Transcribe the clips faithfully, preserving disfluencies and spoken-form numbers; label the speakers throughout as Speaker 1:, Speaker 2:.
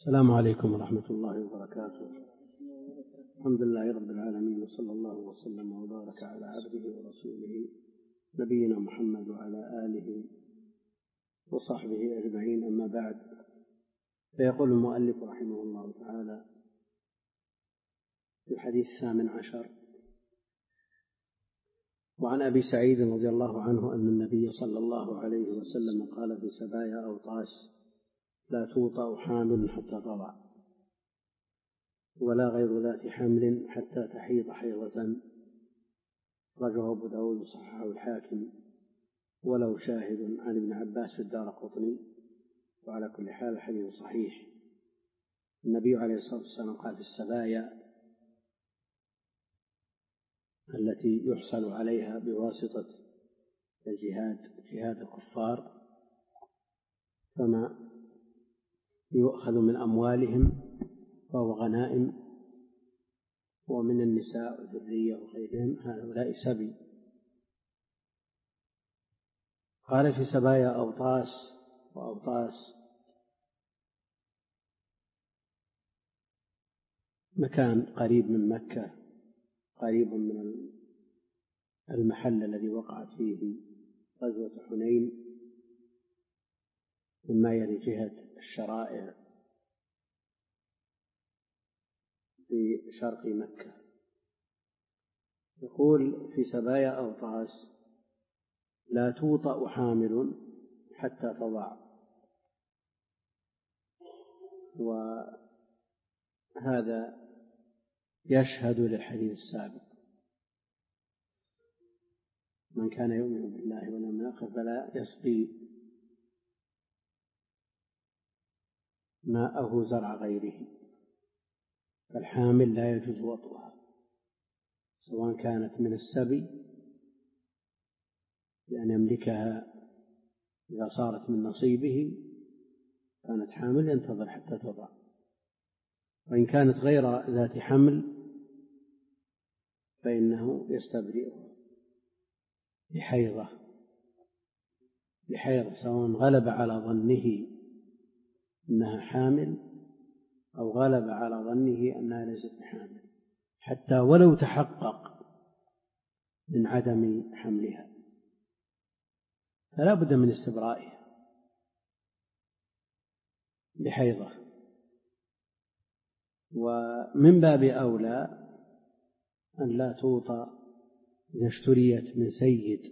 Speaker 1: السلام عليكم ورحمة الله وبركاته. الحمد لله رب العالمين، وصلى الله وسلم وبارك على عبده ورسوله نبينا محمد وعلى آله وصحبه أجمعين، أما بعد. فيقول المؤلف رحمه الله تعالى في الحديث الثامن عشر: وعن أبي سعيد رضي الله عنه أن النبي صلى الله عليه وسلم قال في سبايا أوطاس: لا توطأ حامل حتى تضع، ولا غير ذات حمل حتى تحيض حيضة. رجعه أبو داود وصححه الحاكم، ولو شاهد عن ابن عباس في الدارقطني. وعلى كل حال الحديث صحيح. النبي عليه الصلاة والسلام قال في السبايا التي يحصل عليها بواسطة الجهاد جهاد الكفار، فما يؤخذ من أموالهم فهو غنائم، ومن النساء والذرية وغيرهم هؤلاء سبي. قال في سبايا أوطاس، وأوطاس مكان قريب من مكة، قريب من المحل الذي وقعت فيه غزوة حنين، مما يلي جهة الشرائع في شرق مكة. يقول في سبايا أوطاس: لا توطأ حامل حتى تضع. وهذا يشهد للحديث السابق: من كان يؤمن بالله واليوم الآخر فلا يسقي ماءه زرع غيره. فالحامل لا يجوز وطئها، سواء كانت من السبي لأن يملكها إذا صارت من نصيبه كانت حامل ينتظر حتى تضع، وإن كانت غير ذات حمل فإنه يستبرئها بحيضة بحيضة سواء غلب على ظنه أنها حامل أو غلب على ظنه أنها ليست بحامل، حتى ولو تحقق من عدم حملها فلا بد من استبرائها بحيضة. ومن باب أولى أن لا توطأ إذا اشتريت من سيد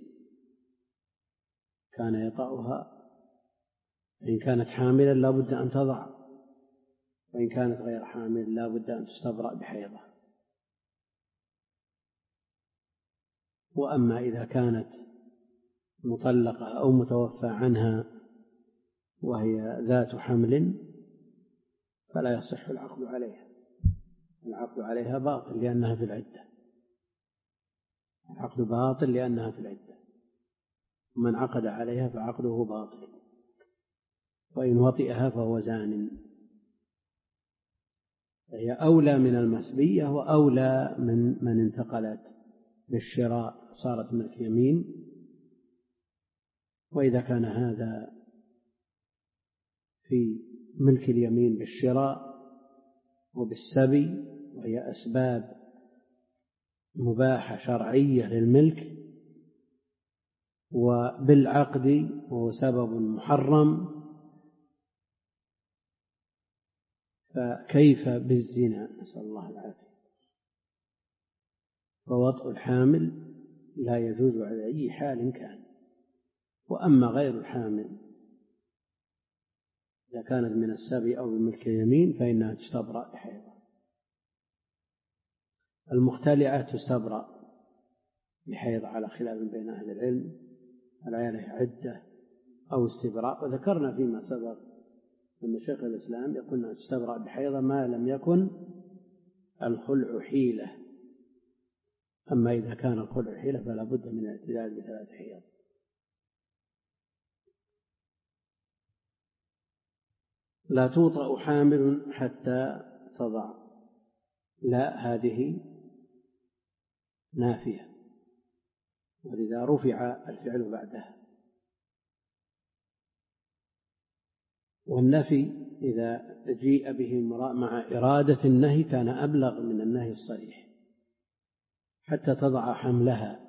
Speaker 1: كان يطأها، إن كانت حاملا لا بد أن تضع، وإن كانت غير حامل لا بد أن تستبرأ بحيضة. وأما إذا كانت مطلقة أو متوفى عنها وهي ذات حمل فلا يصح العقد عليها، العقد عليها باطل لأنها في العدة، العقد باطل لأنها في العدة، ومن عقد عليها فعقده باطل، وإن وطئها فهو زان. فهي أولى من المسبية وأولى من من انتقلت بالشراء صارت ملك يمين. وإذا كان هذا في ملك اليمين بالشراء وبالسبي، وهي أسباب مباحة شرعية للملك، وبالعقد وهو سبب محرم، فكيف بالزنا؟ نسأل الله العافية. فوطء الحامل لا يجوز على أي حال كان. وأما غير الحامل إذا كانت من السبي أو من ملك اليمين فإنها تستبرأ بحيضة. المختلعة تستبرأ بحيض على خلاف بين أهل العلم، هل عليها عدة أو استبراء. وذكرنا فيما سبق أن شيخ الإسلام يقول أنها تستبرأ بحيضة ما لم يكن الخلع حيلة. أما إذا كان الخلع حيلة فلا بد من الاعتدال بثلاث حيض. لا توطأ حامل حتى تضع، لا، هذه نافية، ولذا رفع الفعل بعدها. والنفي إذا جيء به مع إرادة النهي كان أبلغ من النهي الصريح حتى تضع حملها.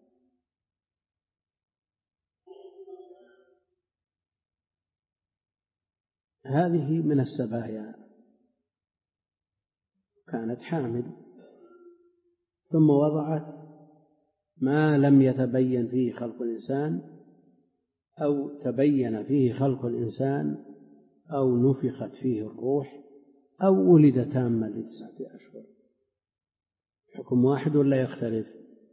Speaker 1: هذه من السبايا، كانت حامل ثم وضعت ما لم يتبين فيه خلق الإنسان أو تبين فيه خلق الإنسان أو نفخت فيه الروح أو ولد تاما لتسعة أشهر. حكم واحد ولا يختلف؟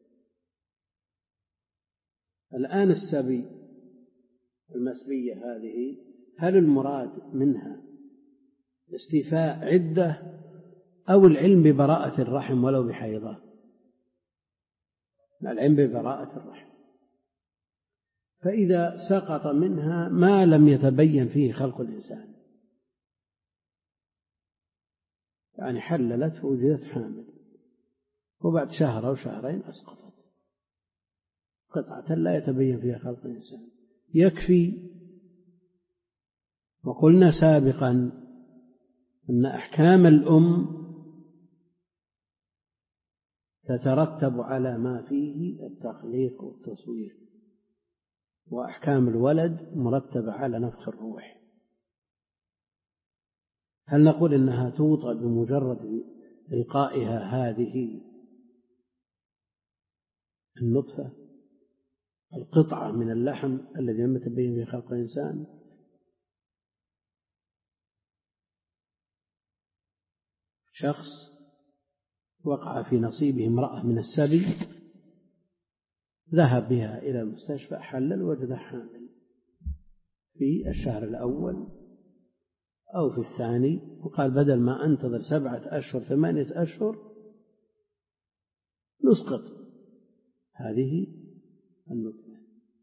Speaker 1: الآن السبي المسبية هذه هل المراد منها استيفاء عدة أو العلم ببراءة الرحم ولو بحيضة؟ العلم ببراءة الرحم. فإذا سقط منها ما لم يتبين فيه خلق الإنسان، يعني حللت وجدت حامل وبعد شهر أو شهرين أسقطت قطعة لا يتبين فيها خلق الإنسان، يكفي. وقلنا سابقا أن أحكام الأم تترتب على ما فيه التخليق والتصوير، وأحكام الولد مرتبة على نفخ الروح. هل نقول إنها توطأ بمجرد إلقائها هذه النطفة القطعة من اللحم الذي لم يتبين فيه خلق الإنسان؟ شخص وقع في نصيبه امرأة من السبي، ذهب بها إلى المستشفى، حلل وجد حامل في الشهر الأول أو في الثاني، وقال بدل ما أنتظر سبعة أشهر ثمانية أشهر نسقط هذه النطفة.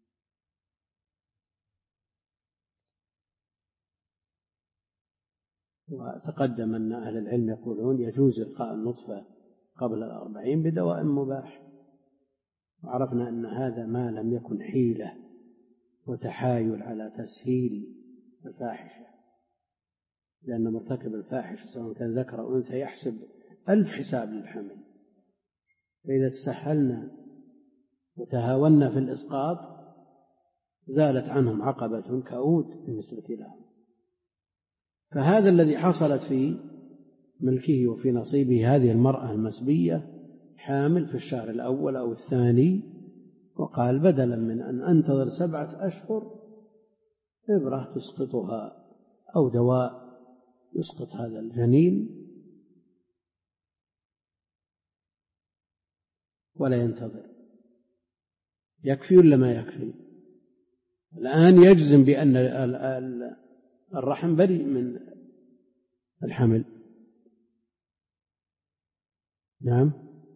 Speaker 1: وتقدم أن أهل العلم يقولون يجوز إلقاء النطفة قبل الأربعين بدواء مباح، وعرفنا أن هذا ما لم يكن حيلة وتحايل على تسهيل الفاحشة، لأن مرتكب الفاحشة سواء كان ذكر أو أنثى يحسب ألف حساب للحمل، فإذا تسهلنا وتهاونا في الإسقاط زالت عنهم عقبة كؤود بالنسبة لهم. فهذا الذي حصلت في ملكه وفي نصيبه هذه المرأة المسبية حامل في الشهر الأول أو الثاني، وقال بدلا من أن أنتظر سبعة أشهر إبرة تسقطها أو دواء يسقط هذا الجنين ولا ينتظر. يكفي ولا ما يكفي؟ الآن يجزم بأن الرحم بريء من الحمل. نعم،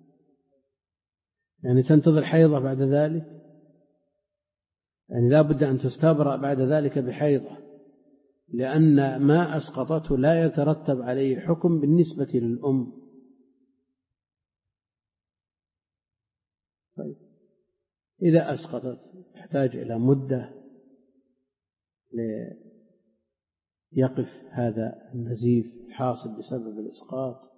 Speaker 1: يعني تنتظر حيضة بعد ذلك، يعني لا بد أن تستبرأ بعد ذلك بحيضة، لأن ما أسقطته لا يترتب عليه حكم بالنسبة للأم. طيب إذا أسقطت تحتاج إلى مدة ليقف هذا النزيف الحاصل بسبب الإسقاط.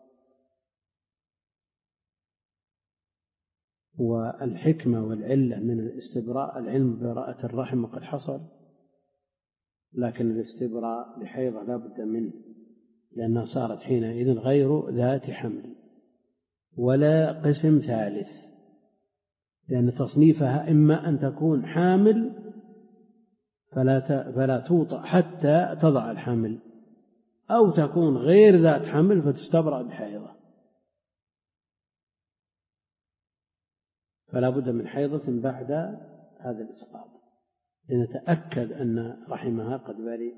Speaker 1: والحكمة والعلة من الاستبراء العلم ببراءة الرحم وقد حصل، لكن الاستبراء بحيضة لا بد منه، لأنها صارت حينئذ غير ذات حمل ولا قسم ثالث، لأن تصنيفها إما أن تكون حامل فلا فلا توطأ حتى تضع الحمل، أو تكون غير ذات حمل فتستبرأ بحيضة، فلا بد من حيضة بعد هذا الإسقاط لنتأكد أن رحمها قد برئ.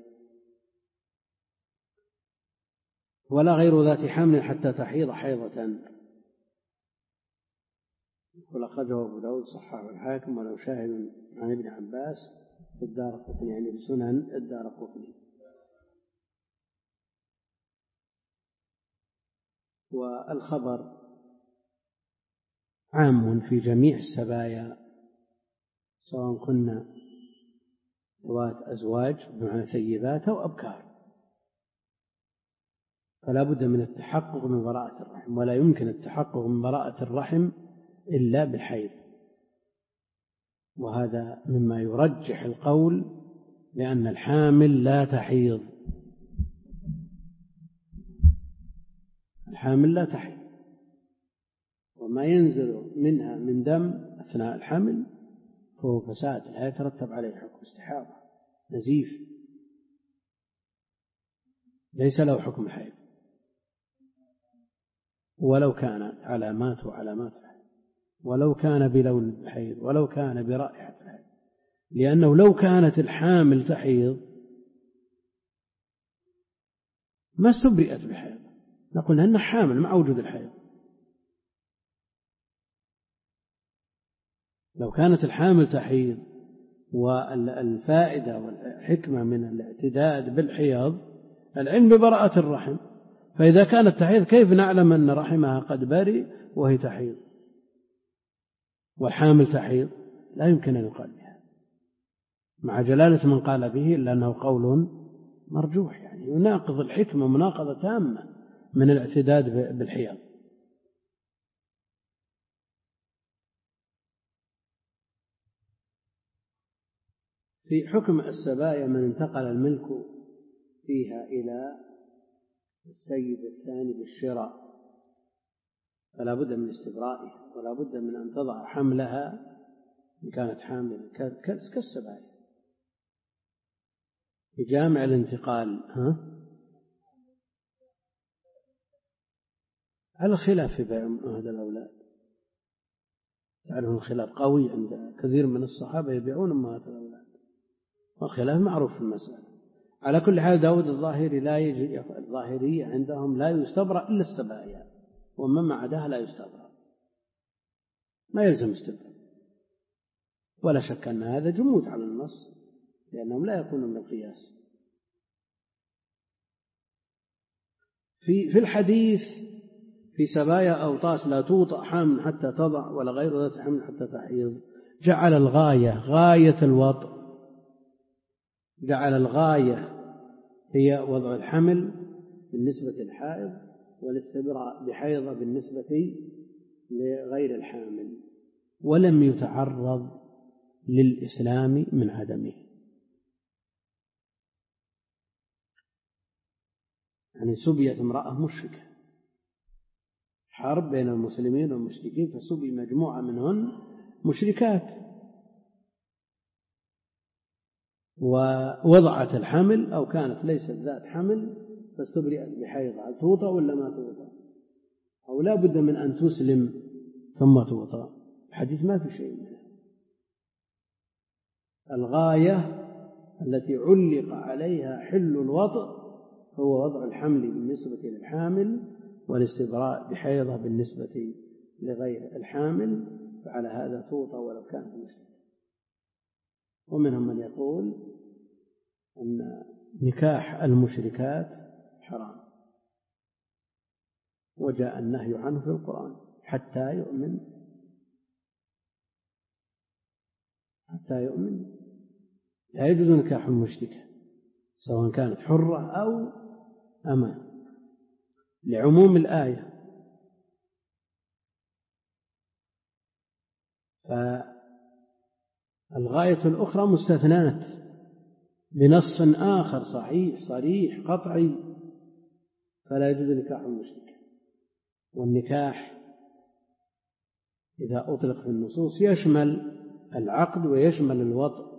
Speaker 1: ولا غير ذات حمل حتى تحيض حيضة. ولأخرجه أبو داود صححه الحاكم وله شاهد عن ابن عباس في الدارقطني، يعني بسنن الدارقطني. والخبر عام في جميع السبايا سواء كنا ذوات أزواج بمعنى ثيبات أو أبكار، فلا بد من التحقق من براءة الرحم، ولا يمكن التحقق من براءة الرحم إلا بالحيض. وهذا مما يرجح القول لأن الحامل لا تحيض، الحامل لا تحيض، وما ينزل منها من دم أثناء الحمل فهو فساد لا يترتب عليه حكم استحاضة، نزيف، ليس له حكم الحيض، ولو كانت علامات وعلامات الحيض، ولو كان بلون الحيض، ولو كان برائحة الحيض، لأنه لو كانت الحامل تحيض ما استبرئت بالحيض، نقول أنها حامل مع وجود الحيض. لو كانت الحامل تحيض والفائدة والحكمة من الاعتداد بالحيض العلم ببراءة الرحم، فإذا كانت تحيض كيف نعلم أن رحمها قد برئ وهي تحيض؟ والحامل تحيض لا يمكن أن يقال بها مع جلالة من قال به، إلا أنه قول مرجوح، يعني يناقض الحكمة مناقضة تامة من الاعتداد بالحيض. في حكم السبايا من انتقل الملك فيها إلى السيد الثاني بالشراء فلا بد من استبرائها، ولا بد من أن تضع حملها إن كانت حاملة كالسبايا بجامع الانتقال. ها؟ على الخلاف في بيع هذا الأولاد، تعرفون الخلاف قوي عند كثير من الصحابة يبيعون أمهات الأولاد، والخلاف معروف في المسألة. على كل حال داود الظاهري لا يجي، الظاهرية عندهم لا يستبرأ إلا السبايا، ومن ما عداها لا يستبرأ، ما يلزم استبرأ، ولا شك أن هذا جمود على النص لأنهم لا يكونون بالقياس. في في الحديث في سبايا أوطاس لا توطأ حامل حتى تضع ولا غير ذات حمل حتى تحيض، جعل الغاية غاية الوطء، جعل الغاية هي وضع الحمل بالنسبة للحائض والاستبراء بحيضة بالنسبة لغير الحامل، ولم يتعرض للإسلام من عدمه. يعني سبيت امرأة مشركة، حرب بين المسلمين والمشركين، فسبي مجموعة منهن مشركات، ووضعت الحمل أو كانت ليست ذات حمل فاستبرئت بحيضة، هل توطأ ولا ما توطأ؟ أو لا بد من أن تسلم ثم توطأ؟ الحديث ما في شيء منه. الغاية التي علق عليها حل الوطء هو وضع الحمل بالنسبة للحامل والاستبراء بحيضة بالنسبة لغير الحامل، فعلى هذا توطأ ولو كانت مشركة. ومنهم من يقول أن نكاح المشركات حرام، وجاء النهي عنه في القرآن حتى يؤمن، حتى يؤمن لا يجوز نكاح المشركة سواء كانت حرة أو أمة لعموم الآية. فالغاية الأخرى مستثنات بنص آخر صحيح صريح قطعي، فلا يجوز نكاح المشركة. والنكاح إذا أطلق في النصوص يشمل العقد ويشمل الوطء،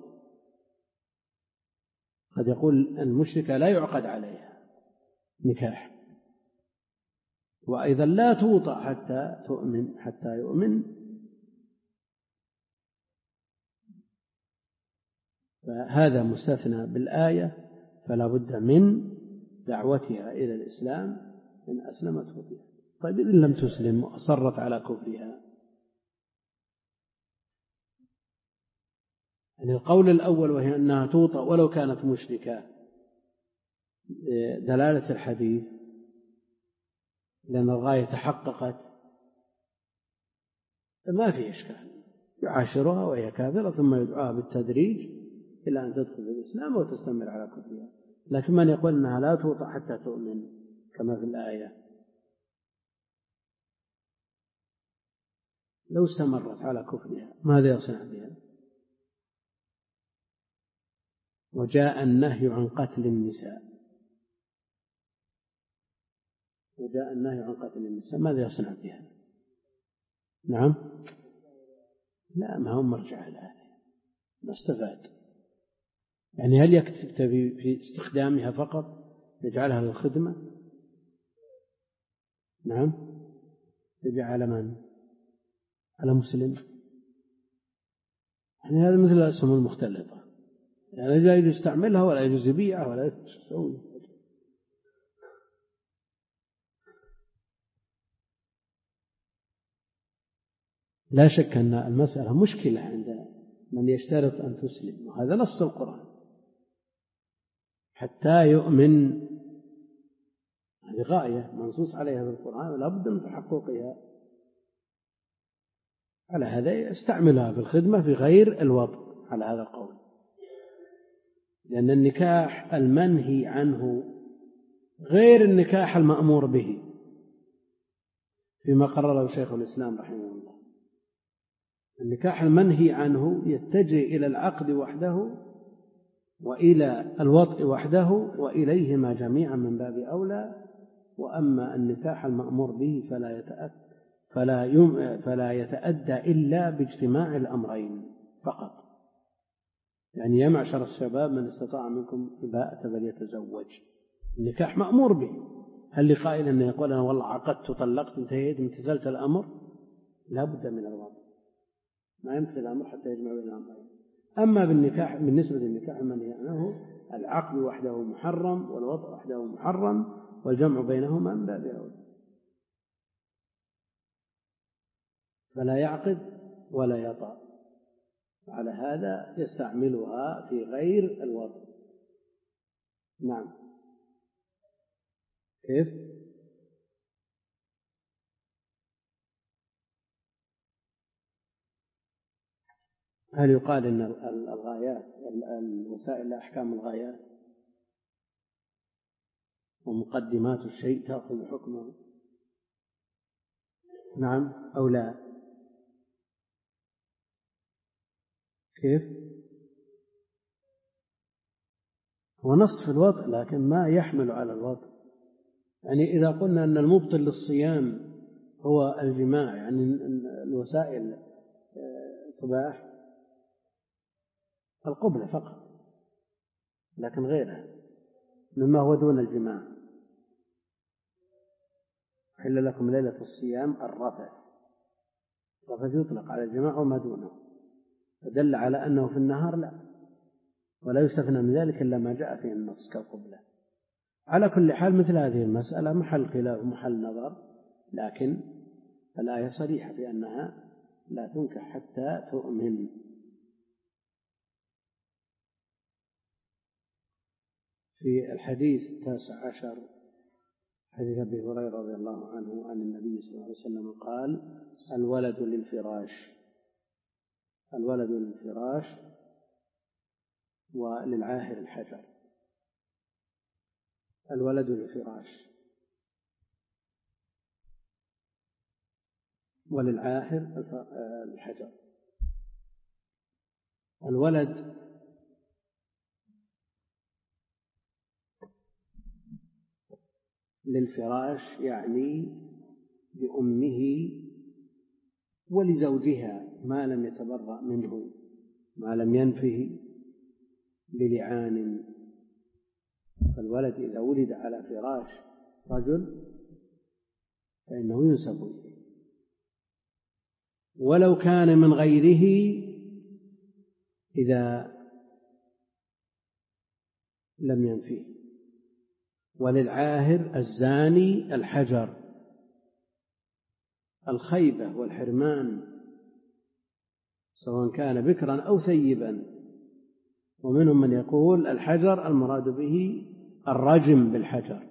Speaker 1: قد يقول المشركة لا يعقد عليها نكاح، وأيضا لا توطأ حتى تؤمن، حتى يؤمن، فهذا مستثنى بالآية، فلا بد من دعوتها إلى الإسلام إن أسلمت فيها. طيب إن لم تسلم وأصرت على كفرها؟ يعني القول الأول وهي أنها توطأ ولو كانت مشركة دلالة الحديث لأن الغاية تحققت ما في إشكال، يعاشرها وهي كافرة ثم يدعوها بالتدريج إلى أن تدخل في الإسلام وتستمر على كفرها. لكن من يقول أنها لا توطأ حتى تؤمن كما في الآية. لو استمرت على كفرها ماذا يصنع بها؟ وجاء النهي عن قتل النساء وجاء النهي عن قتل النساء ماذا يصنع بها؟ نعم، لا، ما هو مرجع لهذا، ما استفاد. يعني هل يكتفي في استخدامها فقط يجعلها للخدمة؟ نعم، يجعل على من؟ على مسلم. يعني هذا مثل الأسهم المختلطة، يعني لا يجوز يستعملها ولا يجوز يبيعها ولا يجوز يسوي. لا شك أن المسألة مشكلة عند من يشترط أن تسلم، وهذا نص القرآن حتى يؤمن. هذه غاية منصوص عليها في القرآن ولا بد من تحققها. على هذا يستعملها في الخدمة في غير الوضع على هذا القول، لأن النكاح المنهي عنه غير النكاح المأمور به فيما قرره شيخ الإسلام رحمه الله. النكاح المنهي عنه يتجه إلى العقد وحده وإلى الوطء وحده وإليهما جميعا من باب أولى. وأما النكاح المأمور به فلا يتأدى فلا يم فلا يتأدى إلا باجتماع الأمرين فقط. يعني يا معشر الشباب من استطاع منكم الباءة فليتزوج. النكاح مأمور به. هل لقائل أن يقول أنا والله عقدت طلقت انتهيت امتثلت الأمر؟ لا بد من الوضع، ما يمثل الأمر حتى يجمع بين الأمرين. أما بالنكاح بالنسبة للنكاح المنهي عنه العقد وحده محرم والوضع وحده محرم والجمع بينهما من باب أولى، فلا يعقد ولا يطأ. على هذا يستعملها في غير الوضع. نعم، كيف؟ هل يقال إن الغايات الوسائل أحكام الغايات ومقدمات الشيء تأخذ حكمه؟ نعم أو لا؟ كيف؟ هو نص في الوضع لكن ما يحمل على الوضع. يعني إذا قلنا أن المبطل للصيام هو الجماع، يعني الوسائل تباح القبلة فقط لكن غيرها مما هو دون الجماع. حل لكم ليلة الصيام الرفث، الرفث يطلق على الجماع وما دونه، فدل على أنه في النهار لا، ولا يستثنى من ذلك إلا ما جاء فيه النص كالقبلة. على كل حال مثل هذه المسألة محل خلاف محل نظر، لكن الآية صريحة في أنها لا تنكح حتى تؤمن. في الحديث التاسع عشر حديث أبي هريرة رضي الله عنه عن النبي صلى الله عليه وسلم قال: الولد للفراش الولد للفراش وللعاهر الحجر. الولد للفراش وللعاهر الحجر. الولد للفراش يعني لأمه ولزوجها ما لم يتبرأ منه، ما لم ينفه بلعان. فالولد إذا ولد على فراش رجل فإنه ينسب إليه، ولو كان من غيره إذا لم ينفيه. وللعاهر الزاني الحجر، الخيبة والحرمان سواء كان بكرا أو ثيبا. ومنهم من يقول الحجر المراد به الرجم بالحجر،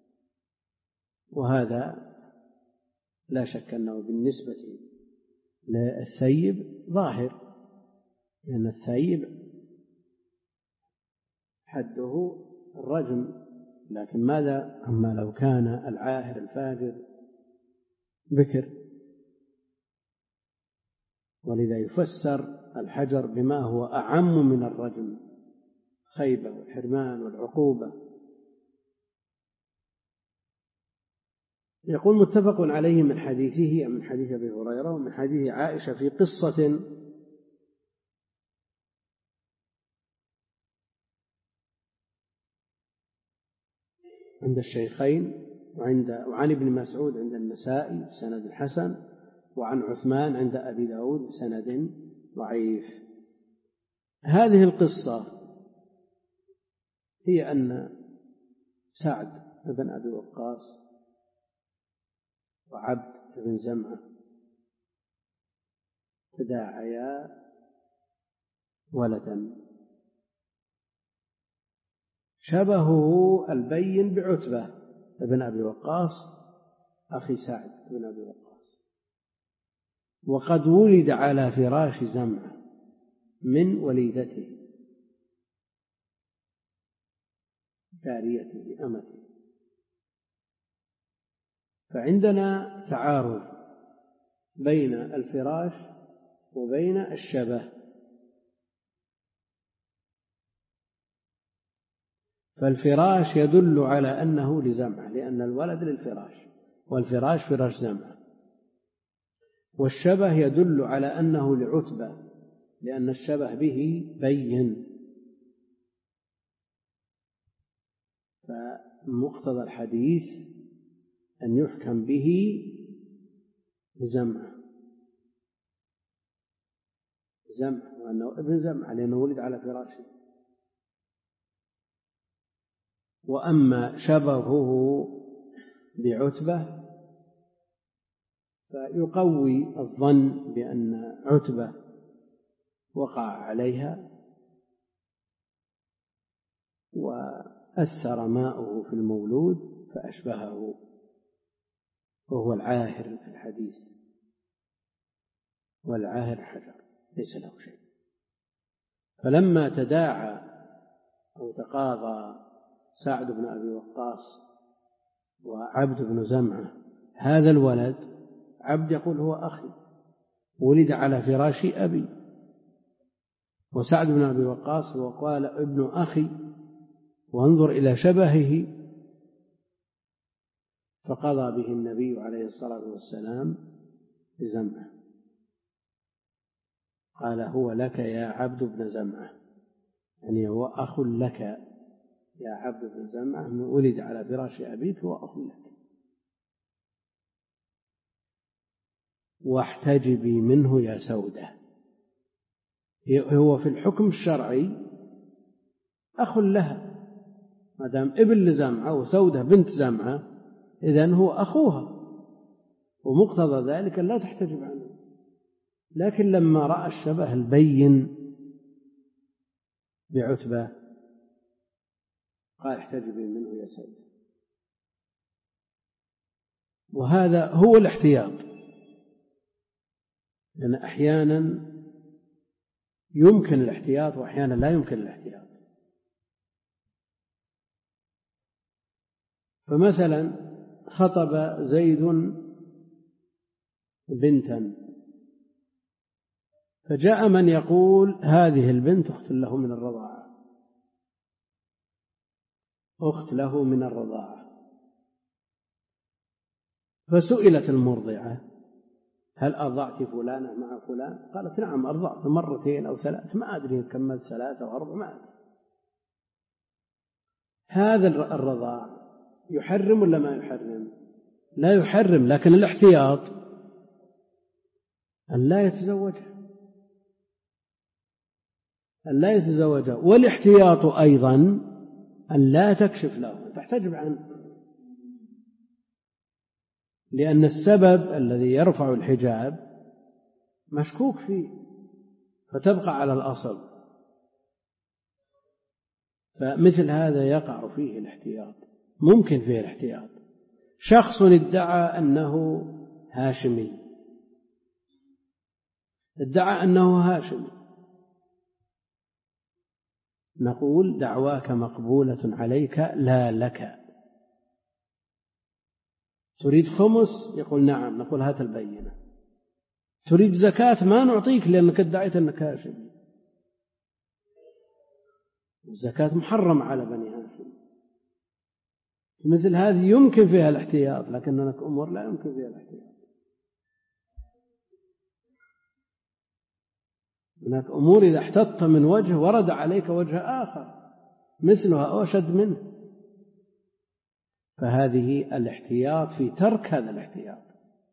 Speaker 1: وهذا لا شك أنه بالنسبة للثيب ظاهر، لأن الثيب حده الرجم لكن ماذا أما لو كان العاهر الفاجر بكر؟ ولذا يفسر الحجر بما هو أعم من الرجم، خيبة والحرمان والعقوبة. يقول متفق عليه من حديثه من حديث أبي هريرة ومن حديث عائشة في قصة عند الشيخين وعند وعن ابن مسعود عند النسائي بسند حسن، وعن عثمان عند أبي داود بسند ضعيف. هذه القصة هي أن سعد بن أبي وقاص وعبد بن زمعة تداعيا ولدا شبهه البين بعتبة بن أبي وقاص أخي سعد بن أبي وقاص، وقد ولد على فراش زمعة من وليدته جاريته أمته. فعندنا تعارض بين الفراش وبين الشبه. فالفراش يدل على أنه لزمعة لأن الولد للفراش والفراش فراش زمعة، والشبه يدل على أنه لعتبة لأن الشبه به بين. فمقتضى الحديث أن يحكم به لزمعة زمعة وأنه ابن زمعة لأنه ولد على فراشه. وأما شبهه بعتبة فيقوي الظن بأن عتبة وقع عليها وأثر ماؤه في المولود فأشبهه، وهو العاهر في الحديث، والعاهر حجر ليس له شيء. فلما تداعى أو تقاضى سعد بن أبي وقاص وعبد بن زمعة هذا الولد، عبد يقول هو أخي ولد على فراش أبي، وسعد بن أبي وقاص وقال ابن أخي، وانظر إلى شبهه. فقضى به النبي عليه الصلاة والسلام بزمعة، قال هو لك يا عبد بن زمعة، يعني هو أخ لك يا عبد بن زمعة، من ولد على فراش أبيك هو أخ لك، واحتجبي منه يا سودة. هو في الحكم الشرعي أخ لها ما دام ابن لزمعة وسودة بنت زمعة، إذن هو أخوها، ومقتضى ذلك لا تحتجب عنه. لكن لما رأى الشبه البين بعتبة قال احتجبي منه يا سودة. وهذا هو الاحتياط، لأن أحيانا يمكن الاحتياط وأحيانا لا يمكن الاحتياط. فمثلا خطب زيد بنتا، فجاء من يقول هذه البنت أخت له من الرضاعة أخت له من الرضاعة فسئلت المرضعة هل أرضعت فلانة مع فلان؟ قالت نعم أرضعت مرتين أو ثلاث، ما أدري كملت ثلاثة أو أربع، ما أدري. هذا الرضاع يحرم ولا ما يحرم؟ لا يحرم، لكن الاحتياط أن لا يتزوجها أن لا يتزوجها والاحتياط أيضا أن لا تكشف له، تحتجب عنه، لأن السبب الذي يرفع الحجاب مشكوك فيه فتبقى على الأصل. فمثل هذا يقع فيه الاحتياط، ممكن فيه الاحتياط. شخص ادعى أنه هاشمي ادعى أنه هاشمي نقول دعواك مقبولة عليك لا لك. تريد خمس؟ يقول نعم. نقول هات البينة. تريد زكاة؟ ما نعطيك لأنك ادعيت أنك هاشم. الزكاة محرم على بني هاشم. مثل هذه يمكن فيها الاحتياط، لكن هناك أمور لا يمكن فيها الاحتياط. هناك أمور إذا احتطت من وجه ورد عليك وجه آخر مثلها أو أشد منه، فهذه الاحتياط في ترك هذا الاحتياط.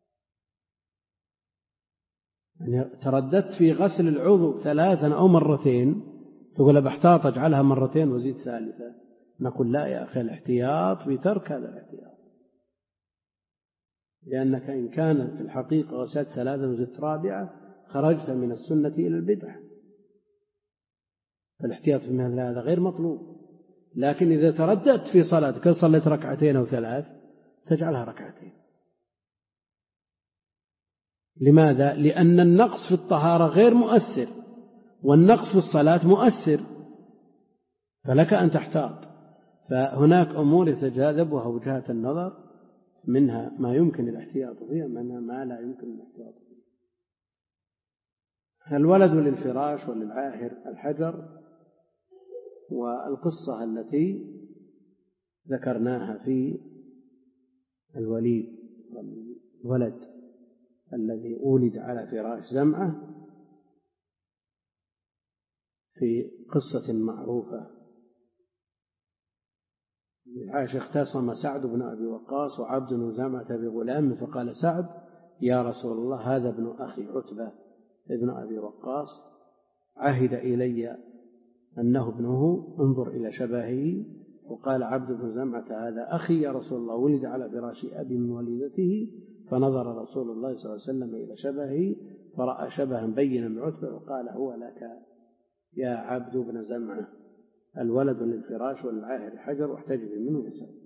Speaker 1: يعني ترددت في غسل العضو ثلاثا أو مرتين، تقول بحتاط أجعلها مرتين وزيد ثالثة. نقول لا يا أخي، الاحتياط في ترك هذا الاحتياط، لأنك إن كان في الحقيقة غسلت ثلاثا وزدت رابعة خرجت من السنة إلى البدعة، فالاحتياط في مثل هذا غير مطلوب. لكن إذا ترددت في صلاتك كل صليت ركعتين أو ثلاث تجعلها ركعتين. لماذا؟ لأن النقص في الطهارة غير مؤثر، والنقص في الصلاة مؤثر، فلك أن تحتاط. فهناك أمور يتجاذبها وجهات النظر، منها ما يمكن الاحتياط فيها، منها ما لا يمكن الاحتياط فيها. الولد للفراش وللعاهر الحجر، والقصة التي ذكرناها في الوليد، الولد الذي ولد على فراش زمعة، في قصة معروفة. عاش اختصم سعد بن أبي وقاص وعبد بن زمعة بغلام، فقال سعد يا رسول الله هذا ابن أخي عتبة ابن أبي وقاص، عهد إلي أنه ابنه، انظر إلى شبهه. وقال عبد بن زمعة هذا أخي يا رسول الله، ولد على فراش أبي من وليدته. فنظر رسول الله صلى الله عليه وسلم إلى شبهه فرأى شبها بينا بعتبة، وقال هو لك يا عبد بن زمعة، الولد للفراش وللعاهر حجر واحتجب منه يسأل.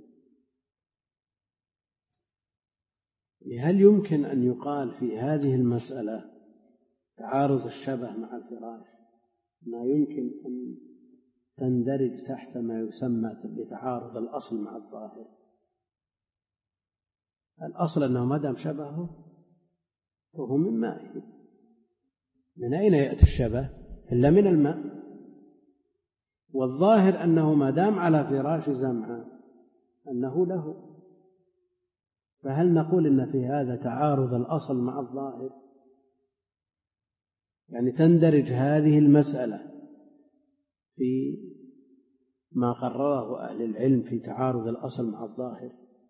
Speaker 1: هل يمكن أن يقال في هذه المسألة تعارض الشبه مع الفراش ما يمكن أن تندرج تحت ما يسمى بتعارض الأصل مع الظاهر؟ الأصل أنه ما دام شبهه فهو من مائه. من أين يأتي الشبه إلا من الماء؟ والظاهر أنه ما دام على فراش زمعة أنه له. فهل نقول إن في هذا تعارض الأصل مع الظاهر؟ يعني تندرج هذه المسألة في ما قرره أهل العلم في تعارض الأصل مع الظاهر؟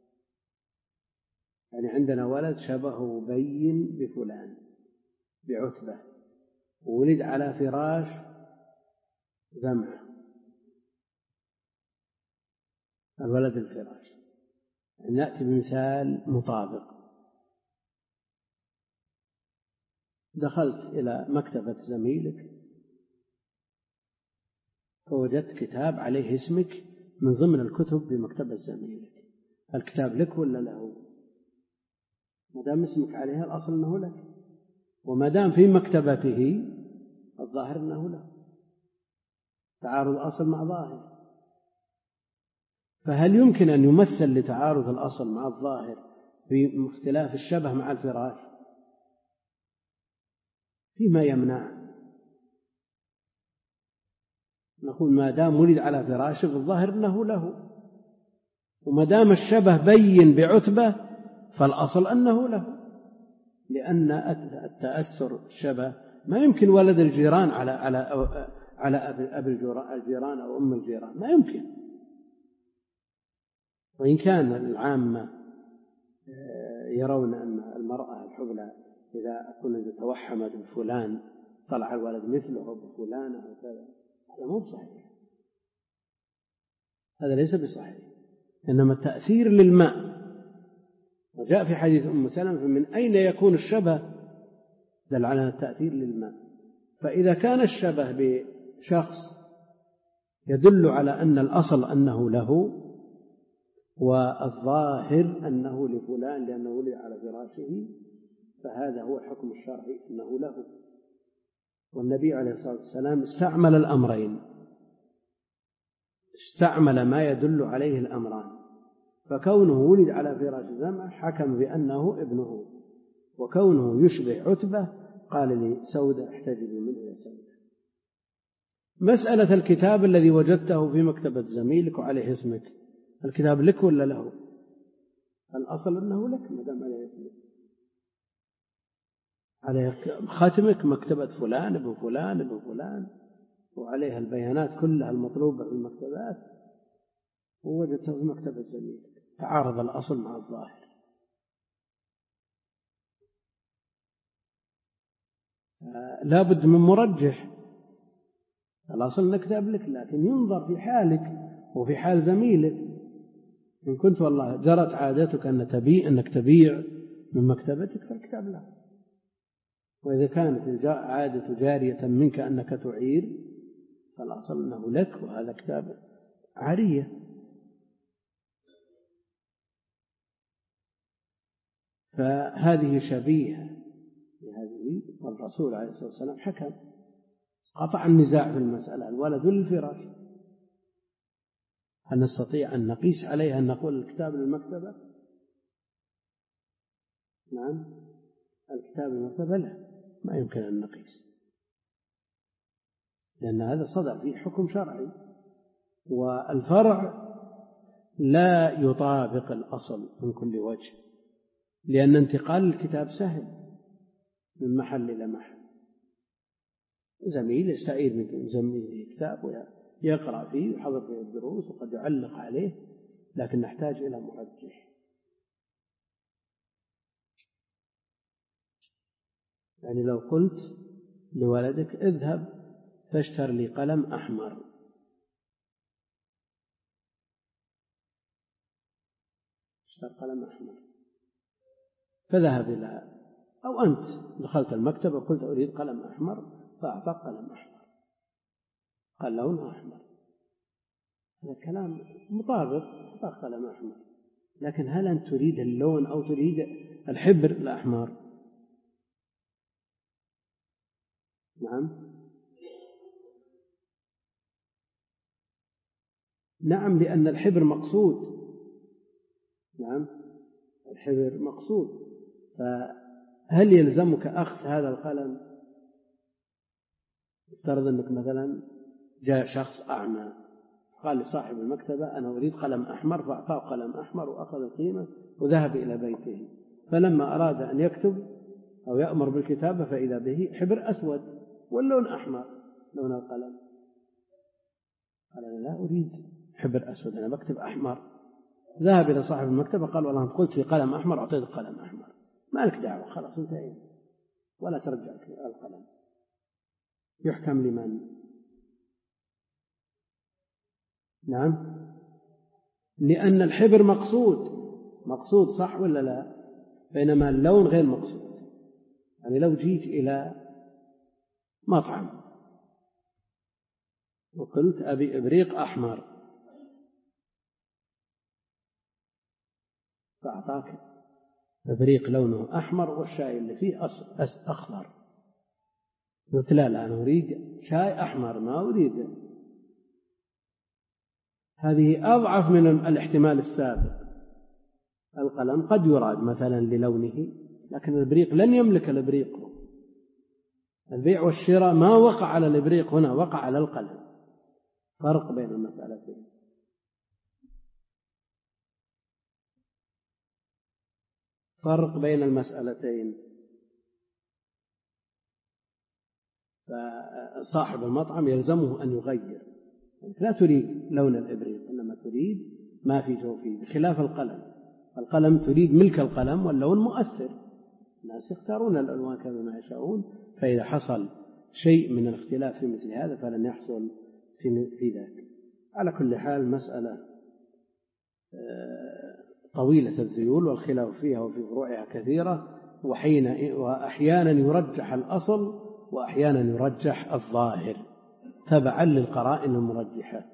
Speaker 1: يعني عندنا ولد شبهه بين بفلان بعتبة، وولد على فراش زمعة، الولد الفراش. يعني نأتي بمثال مطابق. دخلت إلى مكتبة زميلك فوجدت كتاب عليه اسمك من ضمن الكتب بمكتبة زميلك، الكتاب لك ولا له؟ ما دام اسمك عليها الأصل أنه لك، وما دام في مكتبته الظاهر أنه له. تعارض أصل مع ظاهر. فهل يمكن أن يمثل لتعارض الأصل مع الظاهر في اختلاف الشبه مع الفراش؟ فيما يمنع. نقول ما دام ولد على فراشه فالظاهر أنه له، وما دام الشبه بين بعتبة فالأصل أنه له، لأن التأثر الشبه ما يمكن ولد الجيران على على على أبي الجيران أو أم الجيران، ما يمكن. وإن كان العامة يرون أن المرأة الحبلى إذا كنت توحمت بفلان طلع الولد مثله أو بفلانة أو كذا، هذا مو صحيح، هذا ليس بصحيح. إنما التأثير للماء، وجاء في حديث أم سلمة فمن أين يكون الشبه دل على التأثير للماء. فإذا كان الشبه بشخص يدل على أن الأصل أنه له والظاهر أنه لفلان لأنه ولد على فراشه، فهذا هو الحكم الشرعي أنه له. والنبي عليه الصلاة والسلام استعمل الأمرين، استعمل ما يدل عليه الأمران، فكونه ولد على فراش زمع حكم بأنه ابنه، وكونه يشبه عتبة قال لي سودة احتجب منه يا سودة. مسألة الكتاب الذي وجدته في مكتبة زميلك وعليه اسمك، الكتاب لك ولا له؟ الأصل أنه لك ما دام عليه اسمك، عليه ختمك مكتبة فلان ابن فلان ابن فلان وعليها البيانات كلها المطلوبة في المكتبات، ووجدته في مكتبة زميلك، تعارض الأصل مع الظاهر. لا بد من مرجح. الأصل أنك كتاب لك، لكن ينظر في حالك وفي حال زميلك. إن كنت والله جرت عادتك أن تبيع أنك تبيع من مكتبتك فالكتاب له، وإذا كانت العادة جارية منك أنك تعير فالأصل أنه لك، وهذا كتاب عارية. فهذه شبيهة بهذه، والرسول عليه الصلاة والسلام حكم قطع النزاع في المسألة، الولد للفراش. هل نستطيع أن نقيس عليها أن نقول الكتاب للمكتبة؟ نعم، الكتاب للمكتبة لا، ما يمكن أن نقيس، لأن هذا صدر فيه حكم شرعي، والفرع لا يطابق الأصل من كل وجه، لأن انتقال الكتاب سهل من محل إلى محل. زميل يستعير من زميله كتاب ويقرأ فيه ويحضر فيه الدروس وقد يعلق عليه، لكن نحتاج إلى مرجح. يعني لو قلت لولدك اذهب فاشتر لي قلم أحمر، اشتر قلم أحمر، فذهب إلى، أو أنت دخلت المكتبة وقلت أريد قلم أحمر فأعطاك قلم أحمر، قال لونه أحمر، هذا الكلام مطابق، أعطاك قلم أحمر، لكن هل أنت تريد اللون أو تريد الحبر الأحمر؟ نعم نعم لأن الحبر مقصود. نعم الحبر مقصود، فهل يلزمك أخذ هذا القلم؟ افترض أنك مثلا جاء شخص أعمى قال لصاحب المكتبة أنا أريد قلم أحمر، فأعطاه قلم أحمر وأخذ القيمة وذهب إلى بيته، فلما أراد أن يكتب أو يأمر بالكتابة فإذا به حبر أسود واللون أحمر لون القلم، قال أنا لا أريد حبر أسود أنا بكتب أحمر. ذهب إلى صاحب المكتبة قال والله أنت قلت لي قلم أحمر أعطيت قلم أحمر، ما لك دعوة، خلاص انتهينا، ولا ترجع القلم. يحكم لمن؟ نعم لأن الحبر مقصود، مقصود صح ولا لا؟ بينما اللون غير مقصود. يعني لو جيت إلى مطعم وقلت أبي إبريق أحمر فأعطاك إبريق لونه أحمر والشاي اللي فيه أخضر، قلت لا لا أنا أريد شاي أحمر ما أريد، هذه أضعف من الاحتمال السابق. القلم قد يراد مثلا للونه، لكن الإبريق لن يملك الإبريق، البيع والشراء ما وقع على الإبريق هنا، وقع على القلم. فرق بين المسألتين. فرق بين المسألتين. فصاحب المطعم يلزمه أن يغير، لا تريد لون الإبريق إنما تريد ما في جوفه، بخلاف القلم. القلم تريد ملك القلم واللون مؤثر، الناس يختارون الألوان كما ما يشاءون، فإذا حصل شيء من الاختلاف في مثل هذا فلن يحصل في ذلك. على كل حال مسألة طويلة الذيول والخلاف فيها وفي فروعها كثيرة، وحين وأحيانا يرجح الأصل وأحيانا يرجح الظاهر تبعا للقرائن المرجحة.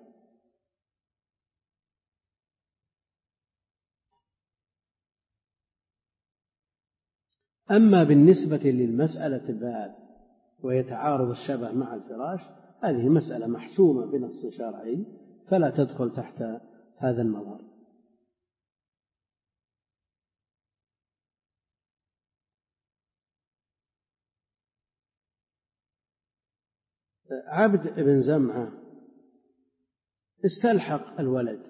Speaker 1: أما بالنسبة للمسألة الباب ويتعارض الشبه مع الفراش، هذه مسألة محسومة بنص شرعي، فلا تدخل تحت هذا النظر. عبد بن زمعة استلحق الولد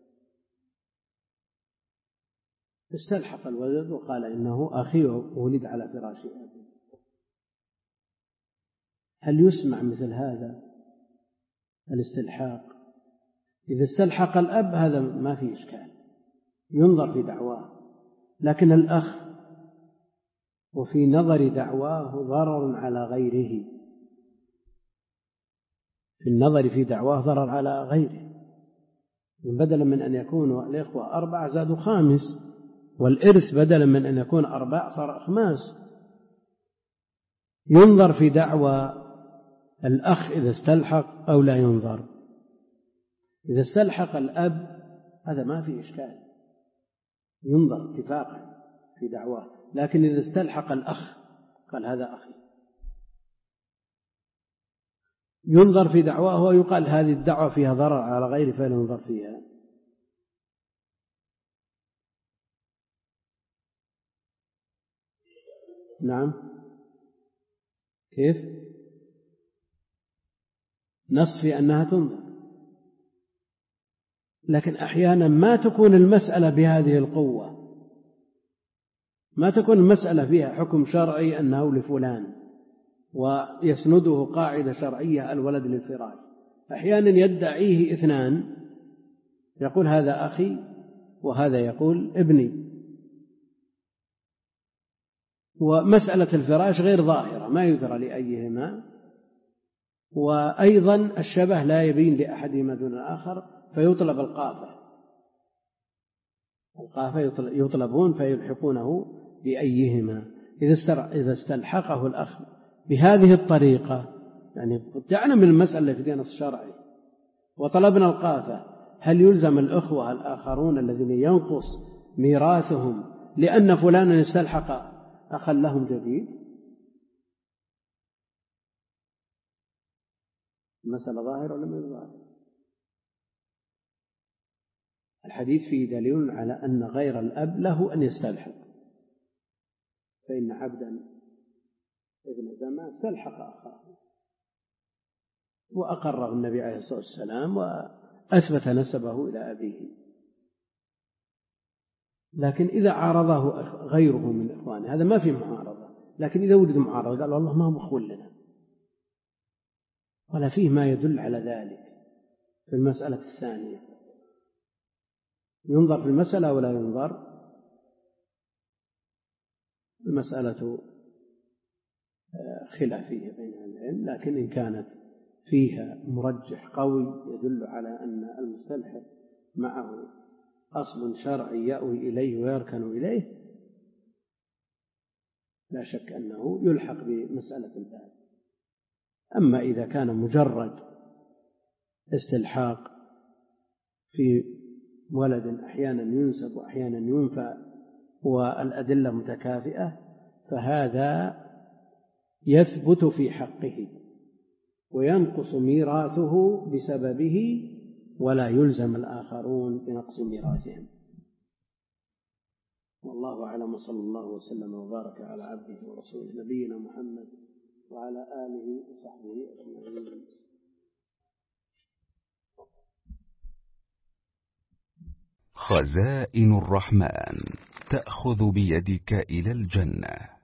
Speaker 1: استلحق الولد وقال إنه أخي ولد على فراش أبي. هل يسمع مثل هذا الاستلحاق؟ إذا استلحق الأب هذا ما في إشكال، ينظر في دعواه، لكن الأخ وفي نظر دعواه ضرر على غيره، في النظر في دعواه ضرر على غيره. بدلا من أن يكونوا الإخوة أربعة زادوا خامس، والإرث بدلا من أن يكون أربع صار خماس. ينظر في دعوى الأخ إذا استلحق أو لا ينظر. إذا استلحق الأب هذا ما في إشكال، ينظر اتفاقا في دعواه، لكن إذا استلحق الأخ قال هذا أخي ينظر في دعواه ويقال هذه الدعوة فيها ضرر على غيره فلا ينظر فيها. نعم، كيف؟ نص في أنها تنظر، لكن أحيانا ما تكون المسألة بهذه القوة، ما تكون المسألة فيها حكم شرعي أنه لفلان ويسنده قاعدة شرعية الولد للفراش. أحيانا يدعيه اثنان، يقول هذا أخي وهذا يقول ابني، ومسألة الفراش غير ظاهرة ما يدرى لأيهما، وأيضا الشبه لا يبين لأحدهما دون الآخر فيطلب القافة، القافة يطلبون فيلحقونه بأيهما. إذا استلحقه الأخ بهذه الطريقة، يعني دعنا من المسألة اللي في النص الشرعي وطلبنا القافة، هل يلزم الأخوة الآخرون الذين ينقص ميراثهم لأن فلانا استلحق أخا لهم جديد؟ المسألة ظاهرة ولا غير ظاهرة؟ الحديث فيه دليل على أن غير الأب له أن يستلحق، فإن عبدا ابن زمعة استلحق أخاه وأقره النبي عليه الصلاة والسلام وأثبت نسبه إلى أبيه. لكن إذا عارضه غيره من إخوانه هذا ما في معارضة، لكن إذا وجد معارضة قال الله ما هو مخول لنا، ولا فيه ما يدل على ذلك. في المسألة الثانية ينظر في المسألة ولا ينظر؟ المسألة خلافية بين العلم، لكن إن كانت فيها مرجح قوي يدل على أن المستلحق معه أصل شرعي يأوي إليه ويركن إليه لا شك أنه يلحق بمسألة الباب. أما إذا كان مجرد استلحاق في ولد أحيانا ينسب وأحيانا ينفى والأدلة متكافئة فهذا يثبت في حقه وينقص ميراثه بسببه ولا يلزم الآخرون بنقص ميراثهم. والله أعلم، صلى الله وسلم وبارك على عبده ورسوله نبينا محمد وعلى آله وصحبه أجمعين.
Speaker 2: خزائن الرحمن تأخذ بيدك إلى الجنة.